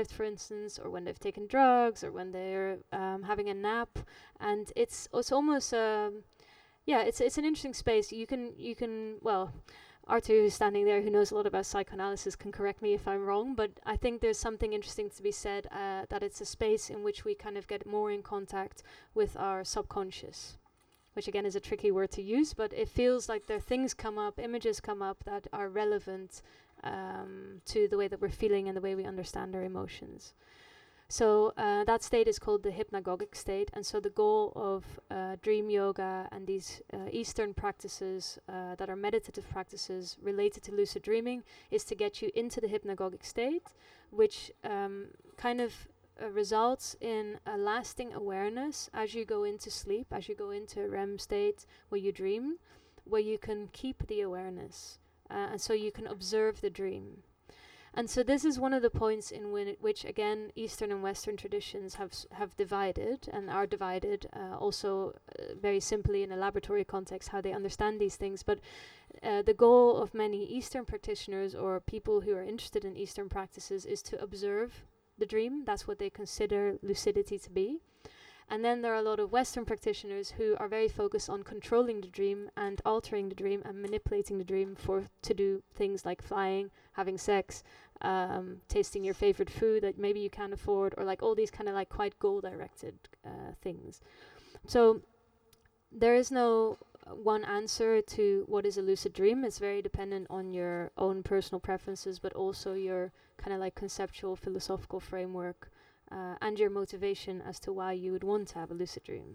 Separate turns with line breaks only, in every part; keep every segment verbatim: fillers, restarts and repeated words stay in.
for instance, or when they've taken drugs, or when they're um, having a nap, and it's it's almost um, yeah, it's it's an interesting space. You can you can well, Arthur, who's standing there, who knows a lot about psychoanalysis, can correct me if I'm wrong, but I think there's something interesting to be said uh, that it's a space in which we kind of get more in contact with our subconscious, which again is a tricky word to use, but it feels like there things come up, images come up that are relevant um, to the way that we're feeling and the way we understand our emotions. So uh, that state is called the hypnagogic state, and so the goal of uh, dream yoga and these uh, Eastern practices uh, that are meditative practices related to lucid dreaming is to get you into the hypnagogic state, which um, kind of uh, results in a lasting awareness as you go into sleep, as you go into a R E M state where you dream, where you can keep the awareness, uh, and so you can observe the dream. And so this is one of the points in whi- which, again, Eastern and Western traditions have s- have divided and are divided, uh, also uh, very simply in a laboratory context, how they understand these things. But uh, the goal of many Eastern practitioners or people who are interested in Eastern practices is to observe the dream. That's what they consider lucidity to be. And then there are a lot of Western practitioners who are very focused on controlling the dream and altering the dream and manipulating the dream for to do things like flying, having sex, um, tasting your favorite food that maybe you can't afford, or like all these kind of like quite goal-directed uh, things. So there is no uh, one answer to what is a lucid dream. It's very dependent on your own personal preferences, but also your kind of like conceptual philosophical framework uh, and your motivation as to why you would want to have a lucid dream.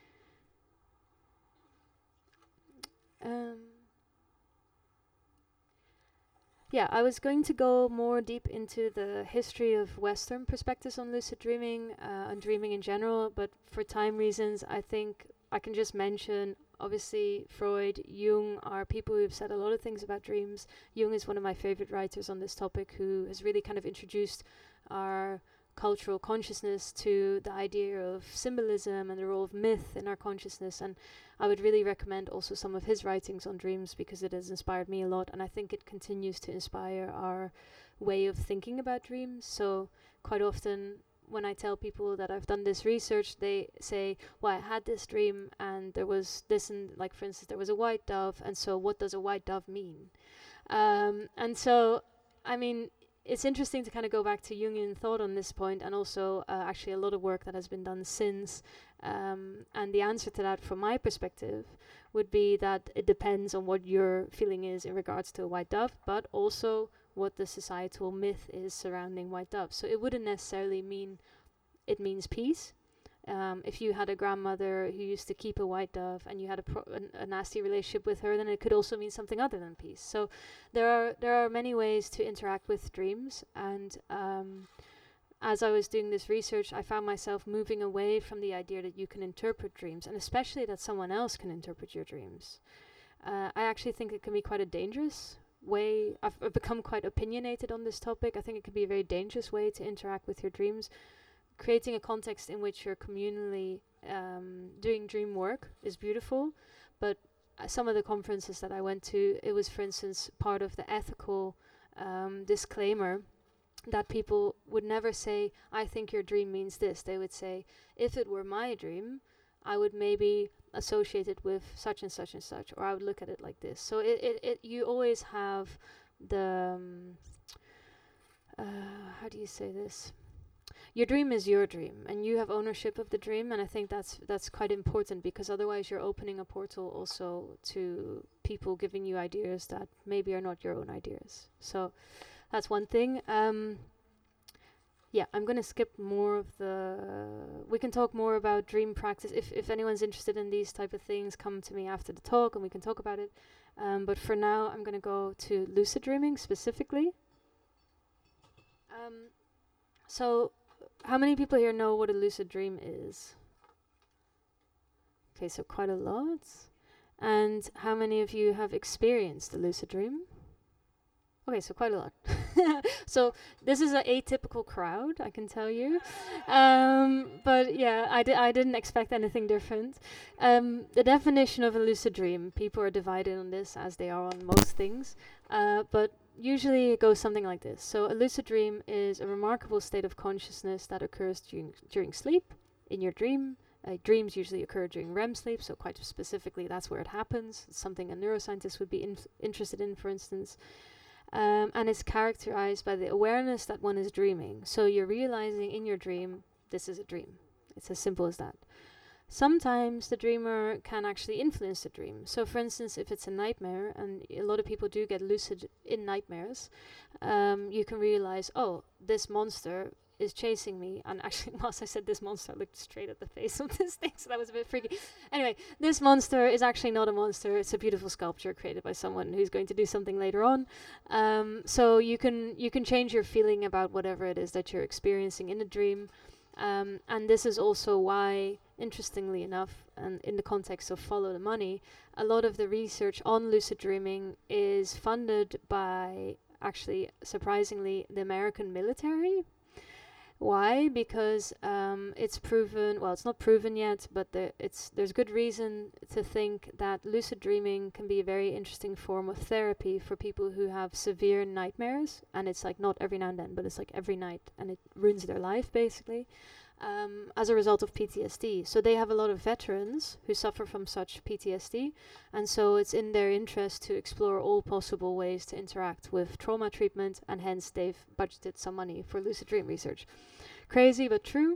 Um, yeah, I was going to go more deep into the history of Western perspectives on lucid dreaming uh, and dreaming in general, but for time reasons, I think I can just mention, obviously, Freud, Jung are people who have said a lot of things about dreams. Jung is one of my favorite writers on this topic, who has really kind of introduced our cultural consciousness to the idea of symbolism and the role of myth in our consciousness. And I would really recommend also some of his writings on dreams, because it has inspired me a lot, and I think it continues to inspire our way of thinking about dreams. So quite often when I tell people that I've done this research, they say, well, I had this dream and there was this, and like, for instance, there was a white dove, and so what does a white dove mean? Um, and so, I mean, it's interesting to kind of go back to Jungian thought on this point, and also uh, actually a lot of work that has been done since. Um, and the answer to that, from my perspective, would be that it depends on what your feeling is in regards to a white dove, but also what the societal myth is surrounding white doves. So it wouldn't necessarily mean it means peace. Um, if you had a grandmother who used to keep a white dove and you had a, pro- an, a nasty relationship with her, then it could also mean something other than peace. So there are there are many ways to interact with dreams, and um, as I was doing this research, I found myself moving away from the idea that you can interpret dreams, and especially that someone else can interpret your dreams. Uh, I actually think it can be quite a dangerous way. I've, I've become quite opinionated on this topic. I think it can be a very dangerous way to interact with your dreams. Creating a context in which you're communally um, doing dream work is beautiful, but uh, some of the conferences that I went to, it was, for instance, part of the ethical um, disclaimer that people would never say, I think your dream means this. They would say, if it were my dream, I would maybe associate it with such and such and such, or I would look at it like this. So it, it, it you always have the, um, uh, how do you say this? Your dream is your dream, and you have ownership of the dream, and I think that's that's quite important, because otherwise you're opening a portal also to people giving you ideas that maybe are not your own ideas. So that's one thing. Um, yeah, I'm gonna skip more of the. We can talk more about dream practice. If if anyone's interested in these type of things, come to me after the talk and we can talk about it. Um, but for now, I'm gonna go to lucid dreaming specifically. Um, so. How many people here know what a lucid dream is? Okay, so quite a lot. And how many of you have experienced a lucid dream? Okay, so quite a lot. So this is an atypical crowd, I can tell you. Um, but yeah, I, di- I didn't expect anything different. Um, the definition of a lucid dream, people are divided on this, as they are on most things. Uh, but usually it goes something like this. So a lucid dream is a remarkable state of consciousness that occurs during during sleep in your dream. Uh, dreams usually occur during R E M sleep, so quite specifically that's where it happens. It's something a neuroscientist would be inf- interested in, for instance. Um, and it's characterized by the awareness that one is dreaming. So you're realizing in your dream, this is a dream. It's as simple as that. Sometimes the dreamer can actually influence the dream. So for instance, if it's a nightmare, and a lot of people do get lucid in nightmares, um, you can realize, oh, this monster is chasing me. And actually, whilst I said this monster, I looked straight at the face of this thing, so that was a bit freaky. Anyway, this monster is actually not a monster. It's a beautiful sculpture created by someone who's going to do something later on. Um, so you can you can change your feeling about whatever it is that you're experiencing in a dream. Um, and this is also why, interestingly enough, and in the context of Follow the Money, a lot of the research on lucid dreaming is funded by, actually, surprisingly, the American military. Why? Because um, it's proven, well, it's not proven yet, but the, it's there's good reason to think that lucid dreaming can be a very interesting form of therapy for people who have severe nightmares. And it's like not every now and then, but it's like every night, and it ruins their life, basically, um, as a result of P T S D. So they have a lot of veterans who suffer from such P T S D, and so it's in their interest to explore all possible ways to interact with trauma treatment, and hence they've budgeted some money for lucid dream research. Crazy but true.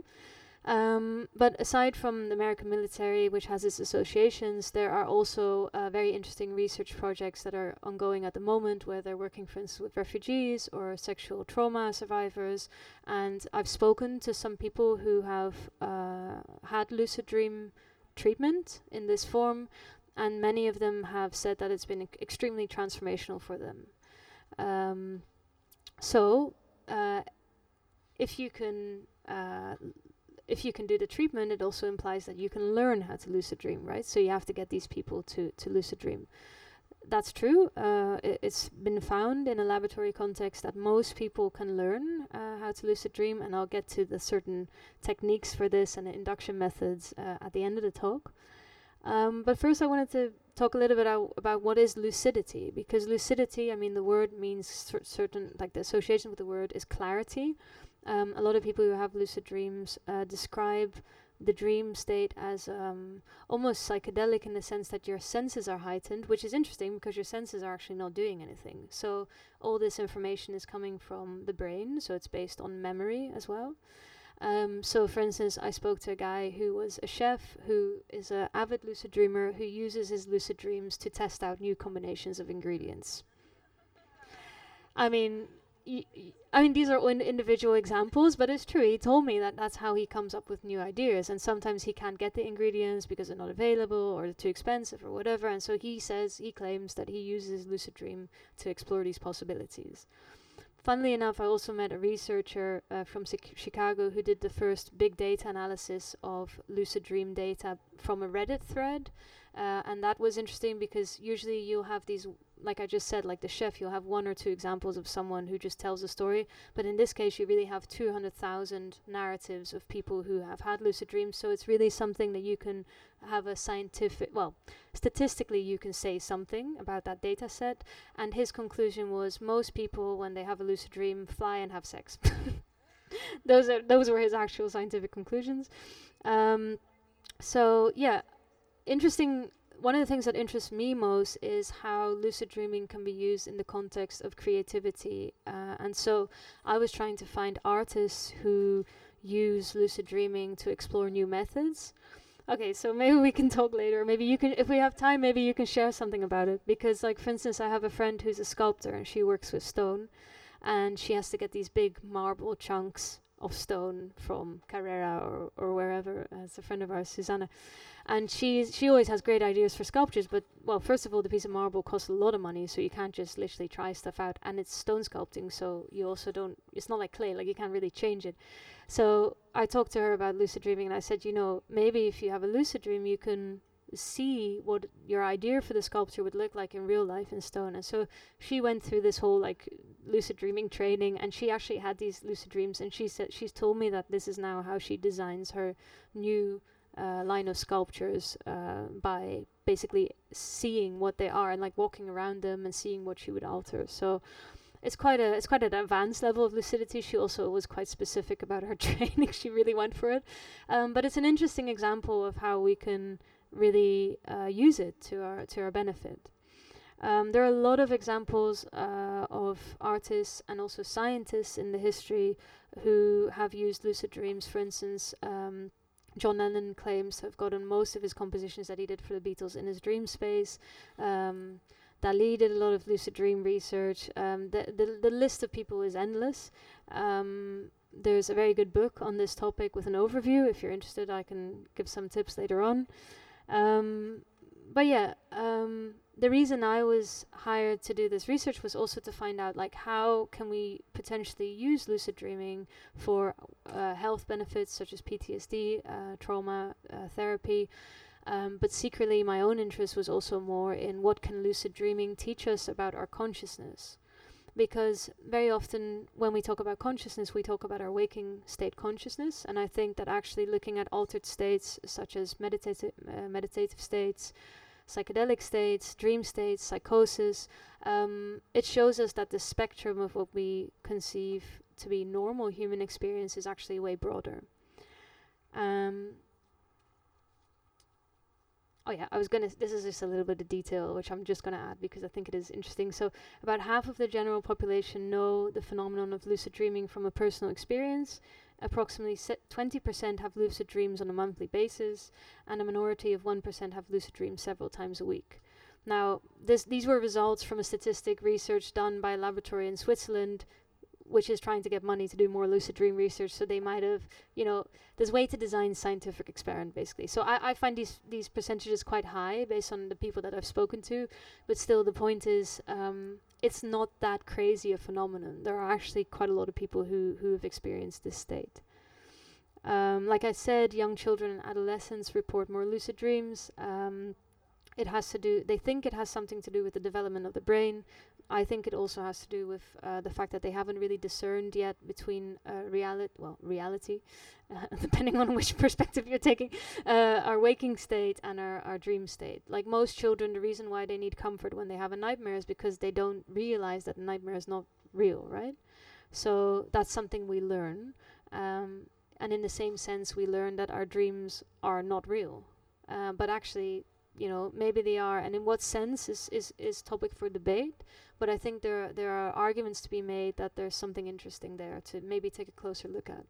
Um, but aside from the American military, which has its associations, there are also uh, very interesting research projects that are ongoing at the moment, where they're working, for instance, with refugees or sexual trauma survivors. And I've spoken to some people who have uh, had lucid dream treatment in this form, and many of them have said that it's been e- extremely transformational for them. Um, so, uh, if you can uh, if you can do the treatment, it also implies that you can learn how to lucid dream, right? So you have to get these people to, to lucid dream. That's true. Uh, I- it's been found in a laboratory context that most people can learn uh, how to lucid dream, and I'll get to the certain techniques for this and the induction methods uh, at the end of the talk. Um, but first I wanted to talk a little bit out about what is lucidity, because lucidity, I mean, the word means cer- certain, like the association with the word is clarity. Um, a lot of people who have lucid dreams uh, describe the dream state as um, almost psychedelic, in the sense that your senses are heightened, which is interesting because your senses are actually not doing anything. So all this information is coming from the brain, so it's based on memory as well. Um, so for instance, I spoke to a guy who was a chef, who is an avid lucid dreamer, who uses his lucid dreams to test out new combinations of ingredients. I mean, y- y- I mean, these are in individual examples, but it's true. He told me that that's how he comes up with new ideas, and sometimes he can't get the ingredients because they're not available or they're too expensive or whatever. And so he says, he claims that he uses lucid dream to explore these possibilities. Funnily enough, I also met a researcher uh, from Chic- Chicago who did the first big data analysis of lucid dream data from a Reddit thread. Uh, and that was interesting because usually you'll have these, like I just said, like the chef, you'll have one or two examples of someone who just tells a story. But in this case, you really have two hundred thousand narratives of people who have had lucid dreams. So it's really something that you can have a scientific, well, statistically, you can say something about that data set. And his conclusion was most people, when they have a lucid dream, fly and have sex. those are those were his actual scientific conclusions. Um, so yeah, interesting. One of the things that interests me most is how lucid dreaming can be used in the context of creativity. Uh, and so I was trying to find artists who use lucid dreaming to explore new methods. Okay, so maybe we can talk later. Maybe you can, if we have time, maybe you can share something about it. Because, like, for instance, I have a friend who's a sculptor and she works with stone, and she has to get these big marble chunks of stone from Carrera or, or wherever. Uh, it's a friend of ours, Susanna. And she's she always has great ideas for sculptures, but, well, first of all, the piece of marble costs a lot of money, so you can't just literally try stuff out. And it's stone sculpting, so you also don't, it's not like clay, like you can't really change it. So I talked to her about lucid dreaming, and I said, you know, maybe if you have a lucid dream, you can see what your idea for the sculpture would look like in real life in stone. And so she went through this whole like lucid dreaming training, and she actually had these lucid dreams, and she said she's told me that this is now how she designs her new uh, line of sculptures, uh, by basically seeing what they are and like walking around them and seeing what she would alter. So it's quite a it's quite an advanced level of lucidity. She also was quite specific about her training. She really went for it. Um, but it's an interesting example of how we can really uh, use it to our to our benefit. Um, there are a lot of examples uh, of artists and also scientists in the history who have used lucid dreams. For instance, um, John Lennon claims to have gotten most of his compositions that he did for the Beatles in his dream space. Um, Dali did a lot of lucid dream research. Um, the, the the list of people is endless. Um, there's a very good book on this topic with an overview. If you're interested, I can give some tips later on. Um, but yeah, um, the reason I was hired to do this research was also to find out, like, how can we potentially use lucid dreaming for uh, health benefits such as P T S D, uh, trauma uh, therapy. Um, but secretly, my own interest was also more in what can lucid dreaming teach us about our consciousness. Because very often when we talk about consciousness, we talk about our waking state consciousness. And I think that actually looking at altered states such as meditative, uh, meditative states, psychedelic states, dream states, psychosis, um, it shows us that the spectrum of what we conceive to be normal human experience is actually way broader. Um, Oh yeah, I was gonna, this is just a little bit of detail which I'm just gonna add because I think it is interesting. So about half of the general population know the phenomenon of lucid dreaming from a personal experience. Approximately twenty percent have lucid dreams on a monthly basis, and a minority of one percent have lucid dreams several times a week. Now, this, these were results from a statistic research done by a laboratory in Switzerland, which is trying to get money to do more lucid dream research. So they might have, you know, there's a way to design scientific experiment, basically. So I, I find these these percentages quite high based on the people that I've spoken to. But still, the point is, um, it's not that crazy a phenomenon. There are actually quite a lot of people who, who have experienced this state. Um, like I said, young children and adolescents report more lucid dreams. Um, it has to do, they think it has something to do with the development of the brain. I think it also has to do with uh, the fact that they haven't really discerned yet between uh, reality, well, reality, uh, depending on which perspective you're taking, uh, our waking state and our, our dream state. Like most children, the reason why they need comfort when they have a nightmare is because they don't realize that the nightmare is not real, right? So that's something we learn. Um, and in the same sense, we learn that our dreams are not real. Uh, but actually, you know, maybe they are, and in what sense is, is, is topic for debate. But I think there there are arguments to be made that there's something interesting there to maybe take a closer look at.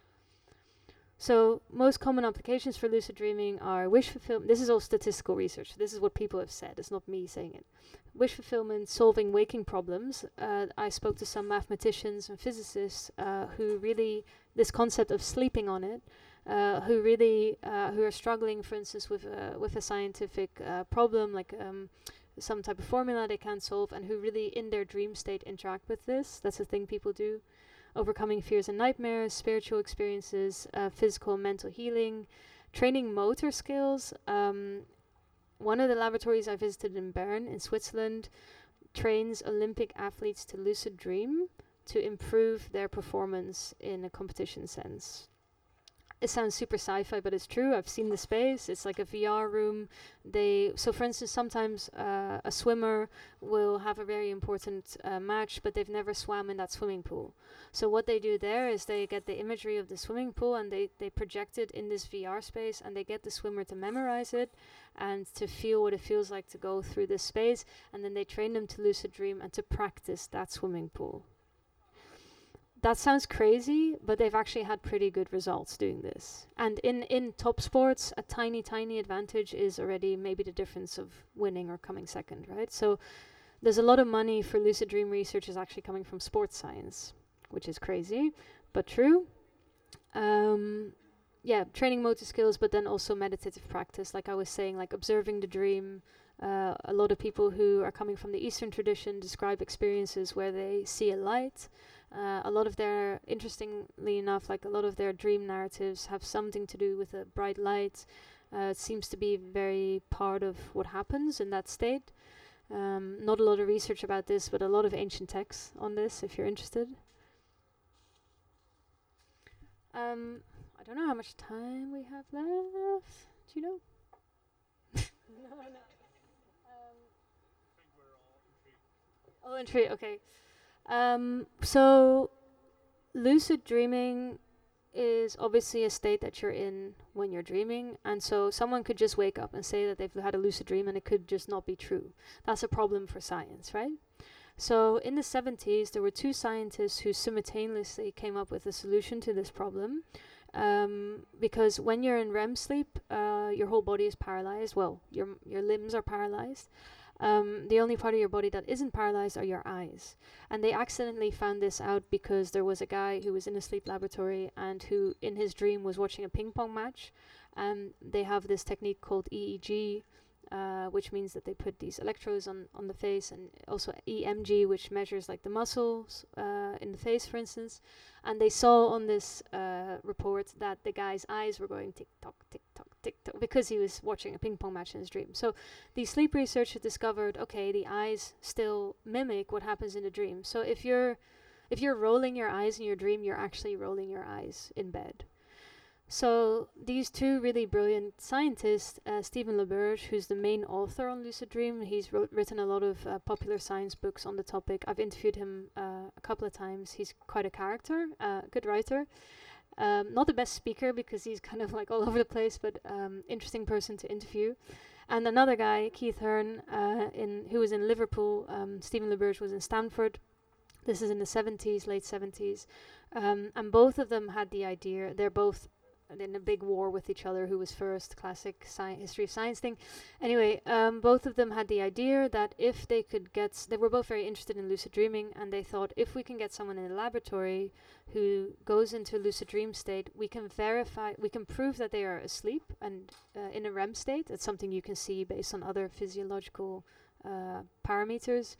So most common applications for lucid dreaming are wish fulfillment. This is all statistical research. This is what people have said. It's not me saying it. Wish fulfillment, solving waking problems. Uh, I spoke to some mathematicians and physicists uh, who really, this concept of sleeping on it, uh, who really, uh, who are struggling, for instance, with a, with a scientific uh, problem, like um, some type of formula they can't solve, and who really in their dream state interact with this. That's a thing people do. Overcoming fears and nightmares, spiritual experiences, uh, physical and mental healing, training motor skills. Um, one of the laboratories I visited in Bern in Switzerland trains Olympic athletes to lucid dream to improve their performance in a competition sense. It sounds super sci-fi, but it's true. I've seen the space. It's like a V R room. They so, for instance, sometimes uh, a swimmer will have a very important uh, match, but they've never swam in that swimming pool. So what they do there is they get the imagery of the swimming pool and they they project it in this V R space, and they get the swimmer to memorize it and to feel what it feels like to go through this space, and then they train them to lucid dream and to practice that swimming pool. That sounds crazy, but they've actually had pretty good results doing this. And in, in top sports, a tiny, tiny advantage is already maybe the difference of winning or coming second, right? So there's a lot of money for lucid dream research is actually coming from sports science, which is crazy, but true. Um, yeah, training motor skills, but then also meditative practice. Like I was saying, like observing the dream. Uh, a lot of people who are coming from the Eastern tradition describe experiences where they see a light. Uh, a lot of their, interestingly enough, like a lot of their dream narratives have something to do with a bright light. Uh, it seems to be very part of what happens in that state. Um, not a lot of research about this, but a lot of ancient texts on this, if you're interested. Um, I don't know how much time we have left. Do you know? no, no. Um, all intrigued. Okay. Um, so lucid dreaming is obviously a state that you're in when you're dreaming, and so someone could just wake up and say that they've had a lucid dream and it could just not be true. That's a problem for science, right? So in the seventies, there were two scientists who simultaneously came up with a solution to this problem. Um, because when you're in R E M sleep, uh, your whole body is paralyzed. Well, your your limbs are paralyzed. Um, the only part of your body that isn't paralyzed are your eyes. And they accidentally found this out because there was a guy who was in a sleep laboratory and who, in his dream, was watching a ping pong match. And they have this technique called E E G, uh, which means that they put these electrodes on, on the face, and also E M G, which measures like the muscles uh, in the face, for instance. And they saw on this uh, report that the guy's eyes were going tick tock, tick tock, tick tock, because he was watching a ping pong match in his dream. So the sleep researchers discovered, okay, the eyes still mimic what happens in the dream. So if you're if you're rolling your eyes in your dream, you're actually rolling your eyes in bed. So these two really brilliant scientists, uh, Stephen LaBerge, who's the main author on lucid dream, he's wrote, written a lot of uh, popular science books on the topic. I've interviewed him uh, a couple of times. He's quite a character, uh, good writer. Um, not the best speaker because he's kind of like all over the place, but um, interesting person to interview. And another guy, Keith Hearn, uh, in who was in Liverpool. Um, Stephen LaBerge was in Stanford. This is in the seventies, late seventies. Um, and both of them had the idea. They're both in a big war with each other, who was first, classic sci- history of science thing. Anyway, um, both of them had the idea that if they could get, s- they were both very interested in lucid dreaming, and they thought if we can get someone in a laboratory who goes into a lucid dream state, we can verify, we can prove that they are asleep and uh, in a R E M state. It's something you can see based on other physiological uh, parameters.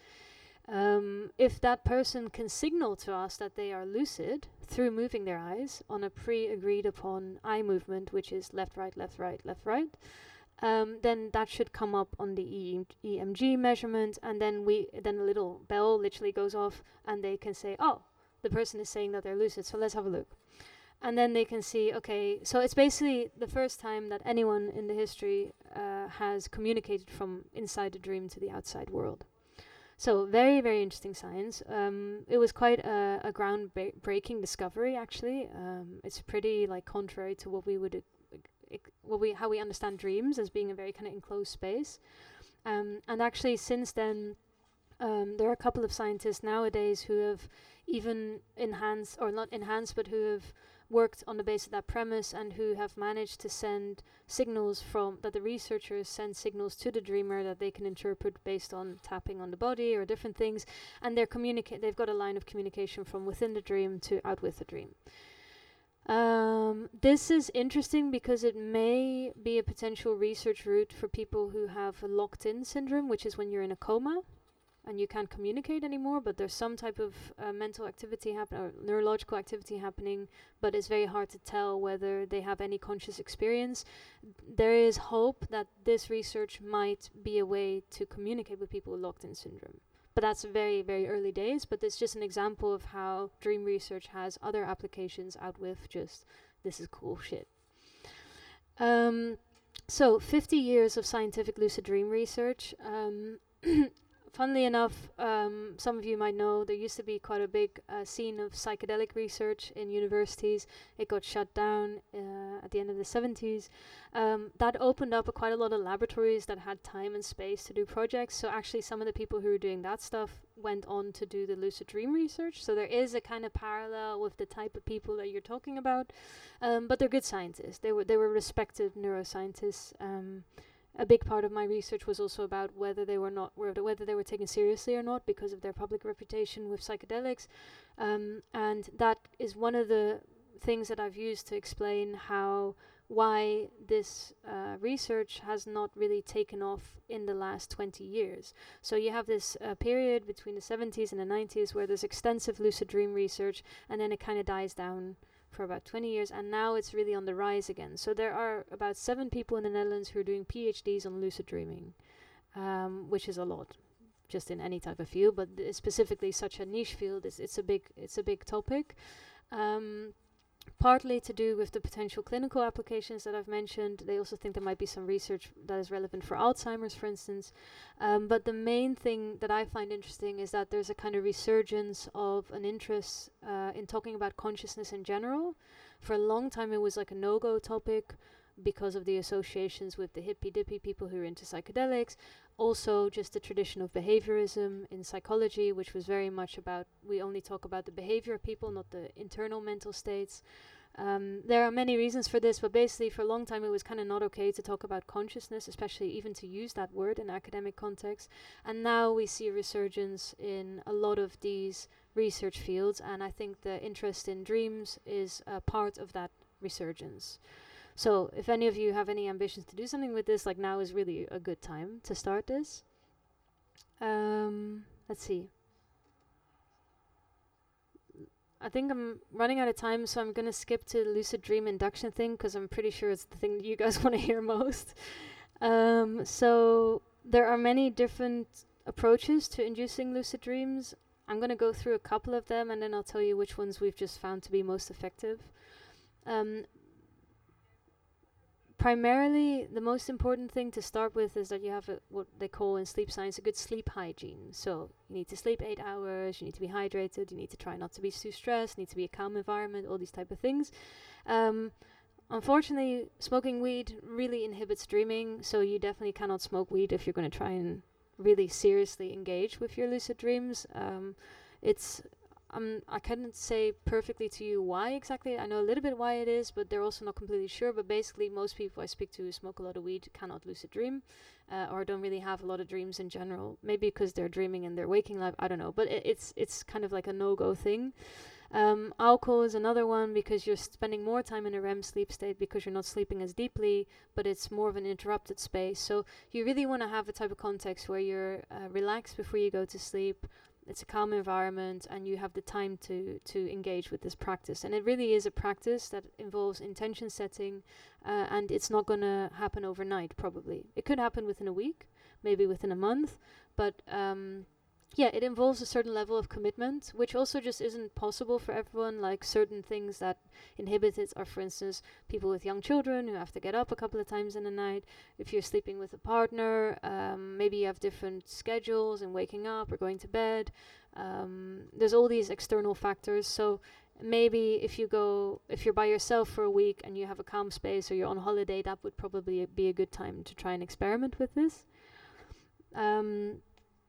Um, if that person can signal to us that they are lucid through moving their eyes on a pre-agreed upon eye movement, which is left, right, left, right, left, right, um, then that should come up on the E M G measurement, and then we then a little bell literally goes off, and they can say, oh, the person is saying that they're lucid, so let's have a look. And then they can see, okay, so it's basically the first time that anyone in the history uh, has communicated from inside the dream to the outside world. So very, very interesting science. Um, it was quite a, a groundbreaking discovery, actually. Um, it's pretty like contrary to what we would, uh, ec- what we how we understand dreams as being a very kind of enclosed space. Um, and actually, since then, um, there are a couple of scientists nowadays who have even enhanced, or not enhanced, but who have worked on the basis of that premise and who have managed to send signals from, that the researchers send signals to the dreamer that they can interpret based on tapping on the body or different things, and they're communicate. They've got a line of communication from within the dream to out with the dream. Um, this is interesting because it may be a potential research route for people who have a locked-in syndrome, which is when you're in a coma and you can't communicate anymore, but there's some type of uh, mental activity happening, or neurological activity happening, but it's very hard to tell whether they have any conscious experience. There is hope that this research might be a way to communicate with people with locked-in syndrome. But that's very, very early days, but it's just an example of how dream research has other applications out with just, this is cool shit. Um, so, fifty years of scientific lucid dream research. Um, Funnily enough, um, some of you might know there used to be quite a big uh, scene of psychedelic research in universities. It got shut down uh, at the end of the seventies. Um, that opened up a quite a lot of laboratories that had time and space to do projects. So actually some of the people who were doing that stuff went on to do the lucid dream research. So there is a kind of parallel with the type of people that you're talking about. Um, but they're good scientists. They were, they were respected neuroscientists. Um, A big part of my research was also about whether they were not whether whether they were taken seriously or not because of their public reputation with psychedelics, um, and that is one of the things that I've used to explain how why this uh, research has not really taken off in the last twenty years. So you have this uh, period between the seventies and the nineties where there's extensive lucid dream research, and then it kind of dies down for about twenty years, and now it's really on the rise again. So there are about seven people in the Netherlands who are doing PhDs on lucid dreaming, um, which is a lot, just in any type of field, but th- specifically such a niche field, it's, it's a big it's a big topic. Um, partly to do with the potential clinical applications that I've mentioned. They also think there might be some research that is relevant for Alzheimer's, for instance. Um, but the main thing that I find interesting is that there's a kind of resurgence of an interest uh, in talking about consciousness in general. For a long time, it was like a no-go topic because of the associations with the hippy-dippy people who are into psychedelics. Also, just the tradition of behaviorism in psychology, which was very much about, we only talk about the behavior of people, not the internal mental states. Um, there are many reasons for this, but basically for a long time it was kind of not okay to talk about consciousness, especially even to use that word in academic context. And now we see a resurgence in a lot of these research fields, and I think the interest in dreams is a part of that resurgence. So if any of you have any ambitions to do something with this, like now is really a good time to start this. Um, let's see. I think I'm running out of time, so I'm going to skip to the lucid dream induction thing, because I'm pretty sure it's the thing that you guys want to hear most. Um, so there are many different approaches to inducing lucid dreams. I'm going to go through a couple of them, and then I'll tell you which ones we've just found to be most effective. Um, Primarily, the most important thing to start with is that you have a, what they call in sleep science a good sleep hygiene. So you need to sleep eight hours, you need to be hydrated, you need to try not to be too stressed, need to be a calm environment, all these type of things. Um, unfortunately, smoking weed really inhibits dreaming, so you definitely cannot smoke weed if you're going to try and really seriously engage with your lucid dreams. Um, it's Um, I couldn't say perfectly to you why exactly. I know a little bit why it is, but they're also not completely sure. But basically, most people I speak to who smoke a lot of weed cannot lucid dream, uh, or don't really have a lot of dreams in general. Maybe because they're dreaming in their waking life. I don't know. But it, it's it's kind of like a no-go thing. Um, alcohol is another one, because you're spending more time in a R E M sleep state because you're not sleeping as deeply, but it's more of an interrupted space. So you really want to have a type of context where you're uh, relaxed before you go to sleep. It's a calm environment, and you have the time to to engage with this practice. And it really is a practice that involves intention setting, uh, and it's not going to happen overnight, probably. It could happen within a week, maybe within a month, but um, yeah, it involves a certain level of commitment, which also just isn't possible for everyone. Like certain things that inhibit it are, for instance, people with young children who have to get up a couple of times in the night. If you're sleeping with a partner, um, maybe you have different schedules and waking up or going to bed. Um, there's all these external factors. So maybe if you go, if you're by yourself for a week and you have a calm space, or you're on holiday, that would probably be a good time to try and experiment with this. Um,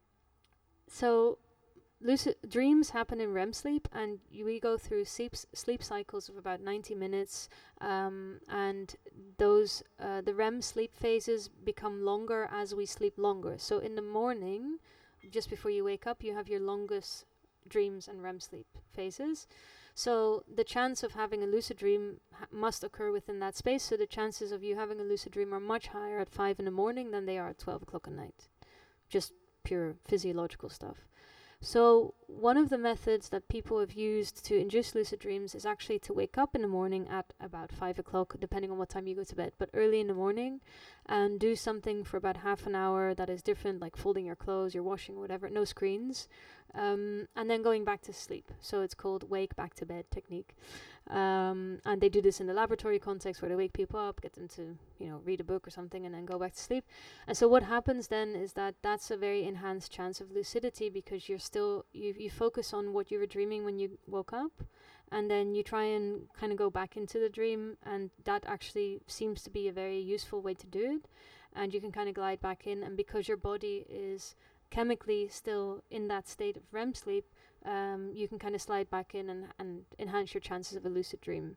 So, lucid dreams happen in R E M sleep, and y- we go through sleep s- sleep cycles of about ninety minutes, um, and those uh, the R E M sleep phases become longer as we sleep longer. So in the morning, just before you wake up, you have your longest dreams and R E M sleep phases. So the chance of having a lucid dream ha- must occur within that space. So the chances of you having a lucid dream are much higher at five in the morning than they are at twelve o'clock at night. Just pure physiological stuff. So one of the methods that people have used to induce lucid dreams is actually to wake up in the morning at about five o'clock, depending on what time you go to bed, but early in the morning, and do something for about half an hour that is different, like folding your clothes, your washing, whatever, no screens, um, and then going back to sleep. So it's called wake back to bed technique. Um, and they do this in the laboratory context, where they wake people up, get them to, you know, read a book or something, and then go back to sleep. And so what happens then is that that's a very enhanced chance of lucidity, because you're still, you, you focus on what you were dreaming when you woke up, and then you try and kind of go back into the dream, and that actually seems to be a very useful way to do it. And you can kind of glide back in, and because your body is chemically still in that state of R E M sleep, um, you can kind of slide back in and, and enhance your chances of a lucid dream.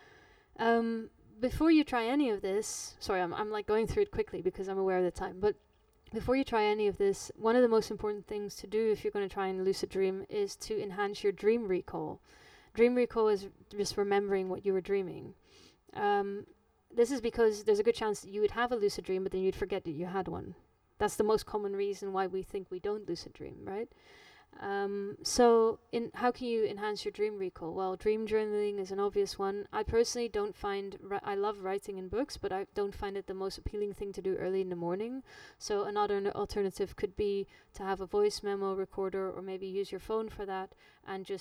Um, before you try any of this, sorry, I'm, I'm like going through it quickly because I'm aware of the time, but before you try any of this, one of the most important things to do if you're going to try and lucid dream is to enhance your dream recall. Dream recall is just remembering what you were dreaming. Um, this is because there's a good chance that you would have a lucid dream, but then you'd forget that you had one. That's the most common reason why we think we don't lucid dream, right? Um, so in how can you enhance your dream recall? Well, dream journaling is an obvious one. I personally don't find, ri- I love writing in books, but I don't find it the most appealing thing to do early in the morning. So another n- alternative could be to have a voice memo recorder, or maybe use your phone for that, and just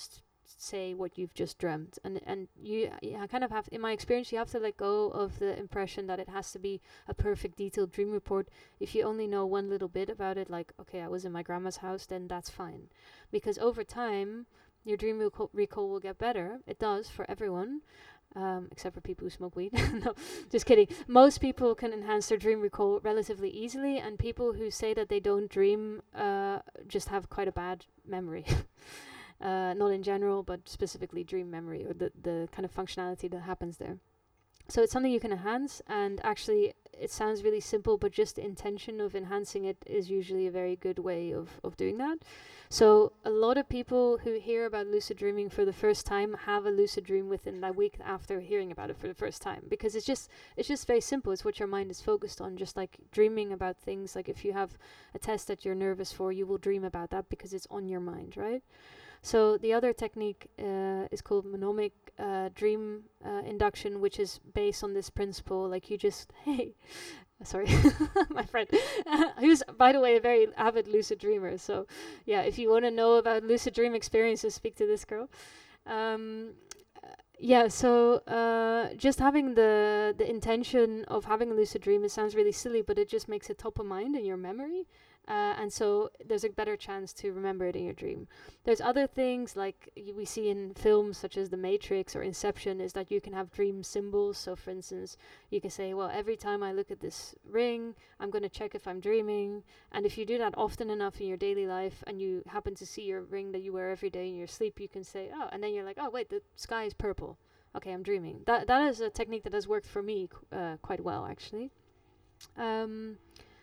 say what you've just dreamt. And and you, yeah, kind of have, in my experience, you have to let go of the impression that it has to be a perfect detailed dream report. If you only know one little bit about it, like, okay, I was in my grandma's house, then that's fine. Because over time, your dream recall, recall will get better. It does for everyone, um, except for people who smoke weed. No, just kidding. Most people can enhance their dream recall relatively easily, and people who say that they don't dream uh, just have quite a bad memory. Uh, not in general, but specifically dream memory, or the, the kind of functionality that happens there. So it's something you can enhance, and actually it sounds really simple, but just the intention of enhancing it is usually a very good way of, of doing that. So a lot of people who hear about lucid dreaming for the first time have a lucid dream within that week after hearing about it for the first time, because it's just it's just very simple. It's what your mind is focused on, just like dreaming about things. Like if you have a test that you're nervous for, you will dream about that because it's on your mind, right? So the other technique uh, is called mnemonic uh, dream uh, induction, which is based on this principle. Like you just, hey, sorry, my friend, who's, by the way, a very avid lucid dreamer. So yeah, if you want to know about lucid dream experiences, speak to this girl. Um, uh, yeah, so uh, just having the, the intention of having a lucid dream, it sounds really silly, but it just makes it top of mind in your memory. Uh, and so there's a better chance to remember it in your dream. There's other things like y- we see in films such as The Matrix or Inception, is that you can have dream symbols. So for instance, you can say, well, every time I look at this ring, I'm going to check if I'm dreaming. And if you do that often enough in your daily life, and you happen to see your ring that you wear every day in your sleep, you can say, oh, and then you're like, oh, wait, the sky is purple. Okay, I'm dreaming. That That is a technique that has worked for me qu- uh, quite well, actually. Um,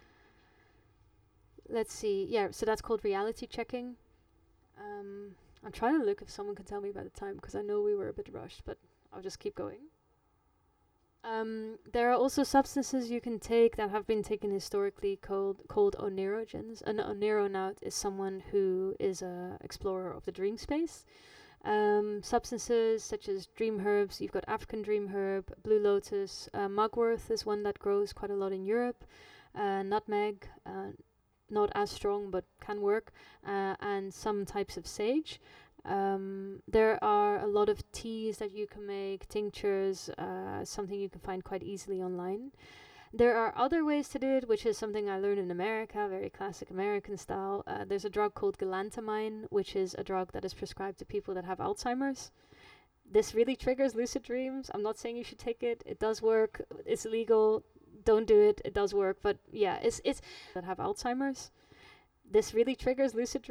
Let's see. Yeah, so that's called reality checking. Um, I'm trying to look if someone can tell me about the time, because I know we were a bit rushed, but I'll just keep going. Um, there are also substances you can take that have been taken historically called called oneirogens. An oneironaut is someone who is a explorer of the dream space. Um, substances such as dream herbs, you've got African dream herb, blue lotus, uh, mugwort is one that grows quite a lot in Europe, uh, nutmeg, uh, not as strong but can work, uh, and some types of sage. Um, there are a lot of teas that you can make, tinctures, uh, something you can find quite easily online. There are other ways to do it, which is something I learned in America, very classic American style. Uh, there's a drug called galantamine, which is a drug that is prescribed to people that have Alzheimer's. This really triggers lucid dreams. I'm not saying you should take it. It does work. It's legal. Don't do it. It does work. But yeah, it's it's that have Alzheimer's. This really triggers lucid dreams.